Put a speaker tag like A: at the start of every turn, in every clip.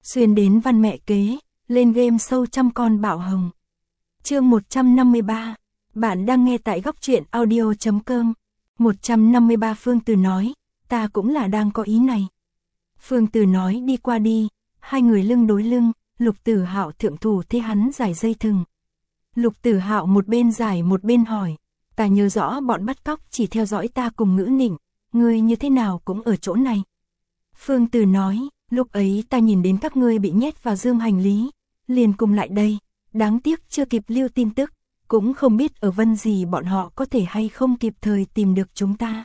A: xuyên đến văn mẹ kế, lên game show trăm con bạo hồng. Chương 153, bạn đang nghe tại góc truyện audio.com. 153 Phương Từ nói, ta cũng là đang có ý này. Phương Từ nói đi qua đi, hai người lưng đối lưng, Lục Tử Hạo thượng thủ thế hắn giải dây thừng. Lục Tử Hạo một bên giải một bên hỏi, ta nhớ rõ bọn bắt cóc chỉ theo dõi ta cùng Ngữ Nịnh, ngươi như thế nào cũng ở chỗ này. Phương Từ nói, lúc ấy ta nhìn đến các ngươi bị nhét vào dương hành lý, liền cùng lại đây, đáng tiếc chưa kịp lưu tin tức, cũng không biết ở Vân gì bọn họ có thể hay không kịp thời tìm được chúng ta.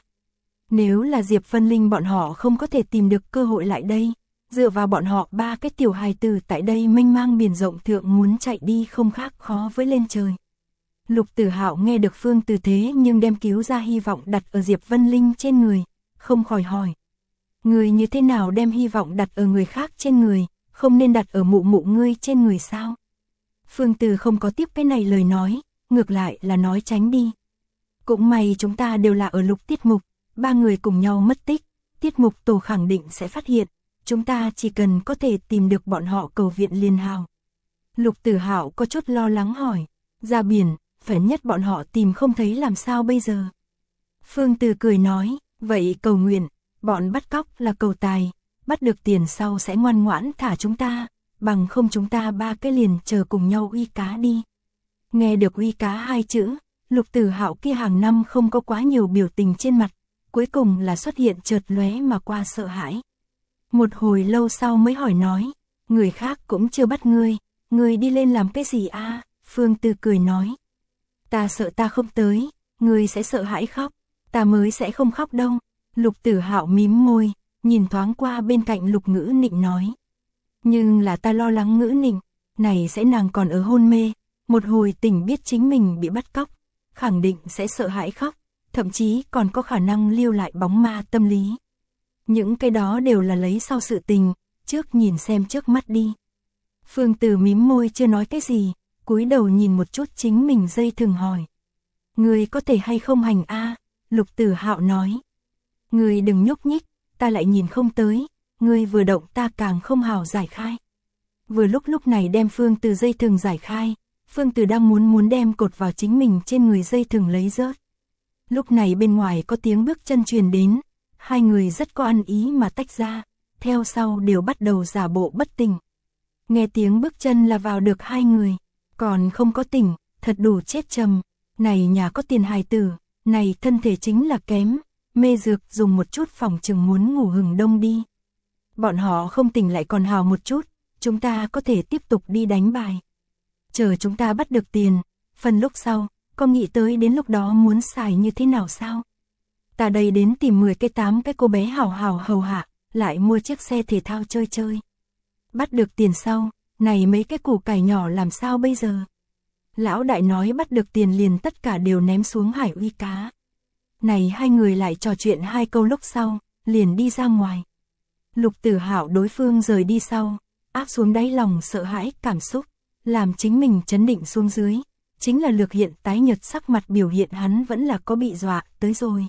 A: Nếu là Diệp Vân Linh bọn họ không có thể tìm được cơ hội lại đây, dựa vào bọn họ ba cái tiểu hài tử tại đây mênh mang biển rộng thượng muốn chạy đi không khác khó với lên trời. Lục Tử Hạo nghe được Phương Từ thế nhưng đem cứu ra hy vọng đặt ở Diệp Vân Linh trên người, không khỏi hỏi. Người như thế nào đem hy vọng đặt ở người khác trên người, không nên đặt ở mụ mụ ngươi trên người sao? Phương Từ không có tiếp cái này lời nói, ngược lại là nói tránh đi. Cũng may chúng ta đều là ở Lục tiết mục, ba người cùng nhau mất tích, tiết mục tổ khẳng định sẽ phát hiện, chúng ta chỉ cần có thể tìm được bọn họ cầu viện liền hào. Lục Tử Hạo có chút lo lắng hỏi, ra biển, phải nhất bọn họ tìm không thấy làm sao bây giờ? Phương Từ cười nói, vậy cầu nguyện, bọn bắt cóc là cầu tài, bắt được tiền sau sẽ ngoan ngoãn thả chúng ta, bằng không chúng ta ba cái liền chờ cùng nhau uy cá đi. Nghe được uy cá hai chữ, Lục Tử Hạo kia hàng năm không có quá nhiều biểu tình trên mặt, cuối cùng là xuất hiện chợt lóe mà qua sợ hãi. Một hồi lâu sau mới hỏi nói, người khác cũng chưa bắt ngươi đi lên làm cái gì a? Phương Từ cười nói, ta sợ ta không tới, ngươi sẽ sợ hãi khóc, ta mới sẽ không khóc đâu. Lục Tử Hạo mím môi, nhìn thoáng qua bên cạnh Lục Ngữ Nịnh nói, nhưng là ta lo lắng Ngữ Nịnh, này sẽ nàng còn ở hôn mê, một hồi tỉnh biết chính mình bị bắt cóc, khẳng định sẽ sợ hãi khóc, thậm chí còn có khả năng lưu lại bóng ma tâm lý. Những cái đó đều là lấy sau sự tình, trước nhìn xem trước mắt đi. Phương Từ mím môi chưa nói cái gì, cúi đầu nhìn một chút chính mình dây thừng hỏi. Người có thể hay không hành a? Lục Tử Hạo nói. Người đừng nhúc nhích, ta lại nhìn không tới, người vừa động ta càng không hào giải khai. Vừa lúc này đem Phương Từ dây thừng giải khai, Phương Từ đang muốn đem cột vào chính mình trên người dây thừng lấy rớt. Lúc này bên ngoài có tiếng bước chân truyền đến, hai người rất có ăn ý mà tách ra, theo sau đều bắt đầu giả bộ bất tỉnh. Nghe tiếng bước chân là vào được hai người, còn không có tỉnh, thật đủ chết trầm, này nhà có tiền hài tử, này thân thể chính là kém, mê dược dùng một chút phòng chừng muốn ngủ hừng đông đi. Bọn họ không tỉnh lại còn hào một chút, chúng ta có thể tiếp tục đi đánh bài. Chờ chúng ta bắt được tiền, phần lúc sau, có nghĩ tới đến lúc đó muốn xài như thế nào sao? Ta đây đến tìm 10 cái 8 cái cô bé hào hầu hạ, lại mua chiếc xe thể thao chơi. Bắt được tiền sau, này mấy cái củ cải nhỏ làm sao bây giờ? Lão đại nói bắt được tiền liền tất cả đều ném xuống hải uy cá. Này hai người lại trò chuyện hai câu lúc sau, liền đi ra ngoài. Lục Tử Hạo đối phương rời đi sau, áp xuống đáy lòng sợ hãi cảm xúc, làm chính mình trấn định xuống dưới, chính là lược hiện tái nhợt sắc mặt biểu hiện hắn vẫn là có bị dọa tới rồi.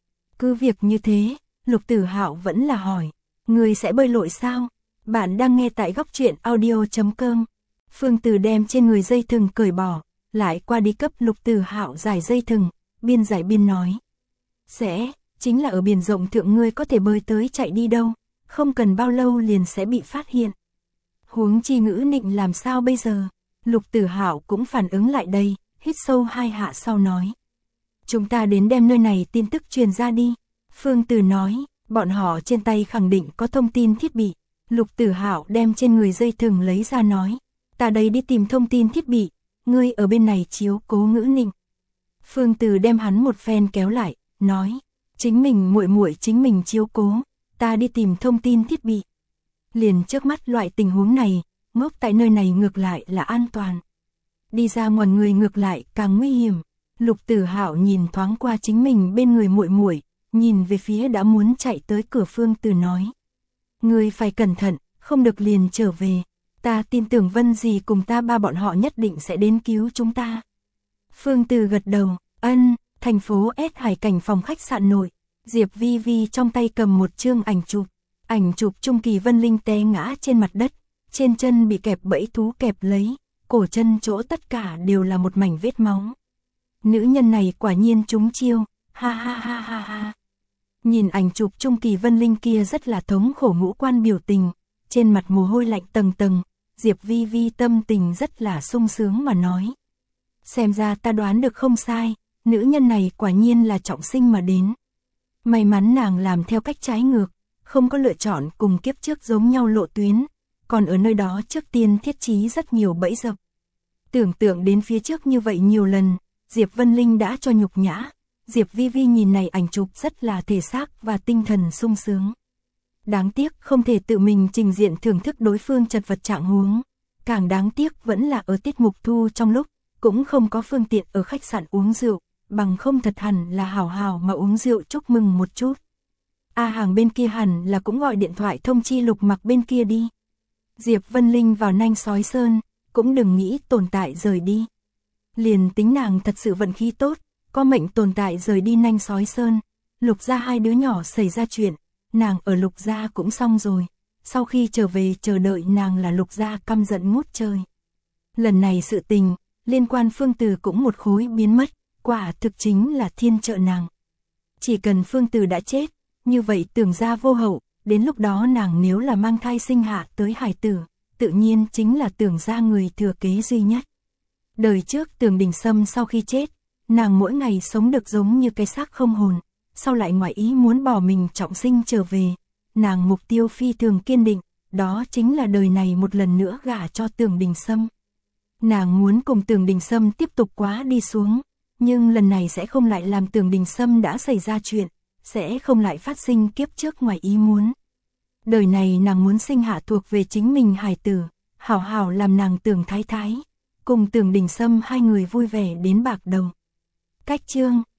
A: Cứ việc như thế, Lục Tử Hạo vẫn là hỏi, người sẽ bơi lội sao? Bạn đang nghe tại góc truyện audio.com. Phương Từ đem trên người dây thừng cởi bỏ, lại qua đi cấp Lục Tử Hạo giải dây thừng, biên giải biên nói. Sẽ, chính là ở biển rộng thượng ngươi có thể bơi tới chạy đi đâu, không cần bao lâu liền sẽ bị phát hiện. Huống chi Ngữ Nịnh làm sao bây giờ? Lục Tử Hạo cũng phản ứng lại đây, hít sâu hai hạ sau nói. Chúng ta đến đem nơi này tin tức truyền ra đi. Phương Từ nói, bọn họ trên tay khẳng định có thông tin thiết bị. Lục Tử Hạo đem trên người dây thừng lấy ra nói, ta đây đi tìm thông tin thiết bị, ngươi ở bên này chiếu cố Ngữ Nịnh. Phương Từ đem hắn một phen kéo lại, nói, chính mình muội chính mình chiếu cố, ta đi tìm thông tin thiết bị. Liền trước mắt loại tình huống này, ngốc tại nơi này ngược lại là an toàn. Đi ra ngoài người ngược lại càng nguy hiểm. Lục Tử Hạo nhìn thoáng qua chính mình bên người muội, nhìn về phía đã muốn chạy tới cửa Phương Từ nói. Ngươi phải cẩn thận, không được liền trở về. Ta tin tưởng Vân gì cùng ta ba bọn họ nhất định sẽ đến cứu chúng ta. Phương Từ gật đầu, ân, thành phố S Hải cảnh phòng khách sạn nội. Diệp Vi Vi trong tay cầm một chương ảnh chụp. Ảnh chụp Trung Kỳ Vân Linh té ngã trên mặt đất, trên chân bị kẹp bẫy thú kẹp lấy, cổ chân chỗ tất cả đều là một mảnh vết máu. Nữ nhân này quả nhiên trúng chiêu, ha ha ha ha ha. Nhìn ảnh chụp Trung Kỳ Vân Linh kia rất là thống khổ ngũ quan biểu tình, trên mặt mồ hôi lạnh tầng tầng, Diệp Vi Vi tâm tình rất là sung sướng mà nói. Xem ra ta đoán được không sai, nữ nhân này quả nhiên là trọng sinh mà đến. May mắn nàng làm theo cách trái ngược, không có lựa chọn cùng kiếp trước giống nhau lộ tuyến, còn ở nơi đó trước tiên thiết trí rất nhiều bẫy dập. Tưởng tượng đến phía trước như vậy nhiều lần, Diệp Vân Linh đã cho nhục nhã, Diệp Vi Vi nhìn này ảnh chụp rất là thể xác và tinh thần sung sướng. Đáng tiếc không thể tự mình trình diện thưởng thức đối phương chật vật trạng huống, càng đáng tiếc vẫn là ở tiết mục thu trong lúc, cũng không có phương tiện ở khách sạn uống rượu, bằng không thật hẳn là hảo hảo mà uống rượu chúc mừng một chút. A Hàng bên kia hẳn là cũng gọi điện thoại thông chi Lục Mặc bên kia đi. Diệp Vân Linh vào Nanh Sói Sơn, cũng đừng nghĩ tồn tại rời đi. Liền tính nàng thật sự vận khí tốt, có mệnh tồn tại rời đi Nanh Sói Sơn, Lục gia hai đứa nhỏ xảy ra chuyện, nàng ở Lục gia cũng xong rồi, sau khi trở về chờ đợi nàng là Lục gia căm giận ngút trời. Lần này sự tình, liên quan Phương Từ cũng một khối biến mất, quả thực chính là thiên trợ nàng. Chỉ cần Phương Từ đã chết, như vậy Tưởng gia vô hậu, đến lúc đó nàng nếu là mang thai sinh hạ tới hải tử, tự nhiên chính là Tưởng gia người thừa kế duy nhất. Đời trước Tưởng Đình Sâm sau khi chết, nàng mỗi ngày sống được giống như cái xác không hồn, sau lại ngoại ý muốn bỏ mình trọng sinh trở về, nàng mục tiêu phi thường kiên định, đó chính là đời này một lần nữa gả cho Tưởng Đình Sâm. Nàng muốn cùng Tưởng Đình Sâm tiếp tục quá đi xuống, nhưng lần này sẽ không lại làm Tưởng Đình Sâm đã xảy ra chuyện, sẽ không lại phát sinh kiếp trước ngoài ý muốn. Đời này nàng muốn sinh hạ thuộc về chính mình hài tử, hảo hảo làm nàng Tưởng thái thái, cùng Tưởng Đình Sâm hai người vui vẻ đến bạc đầu. Cách chương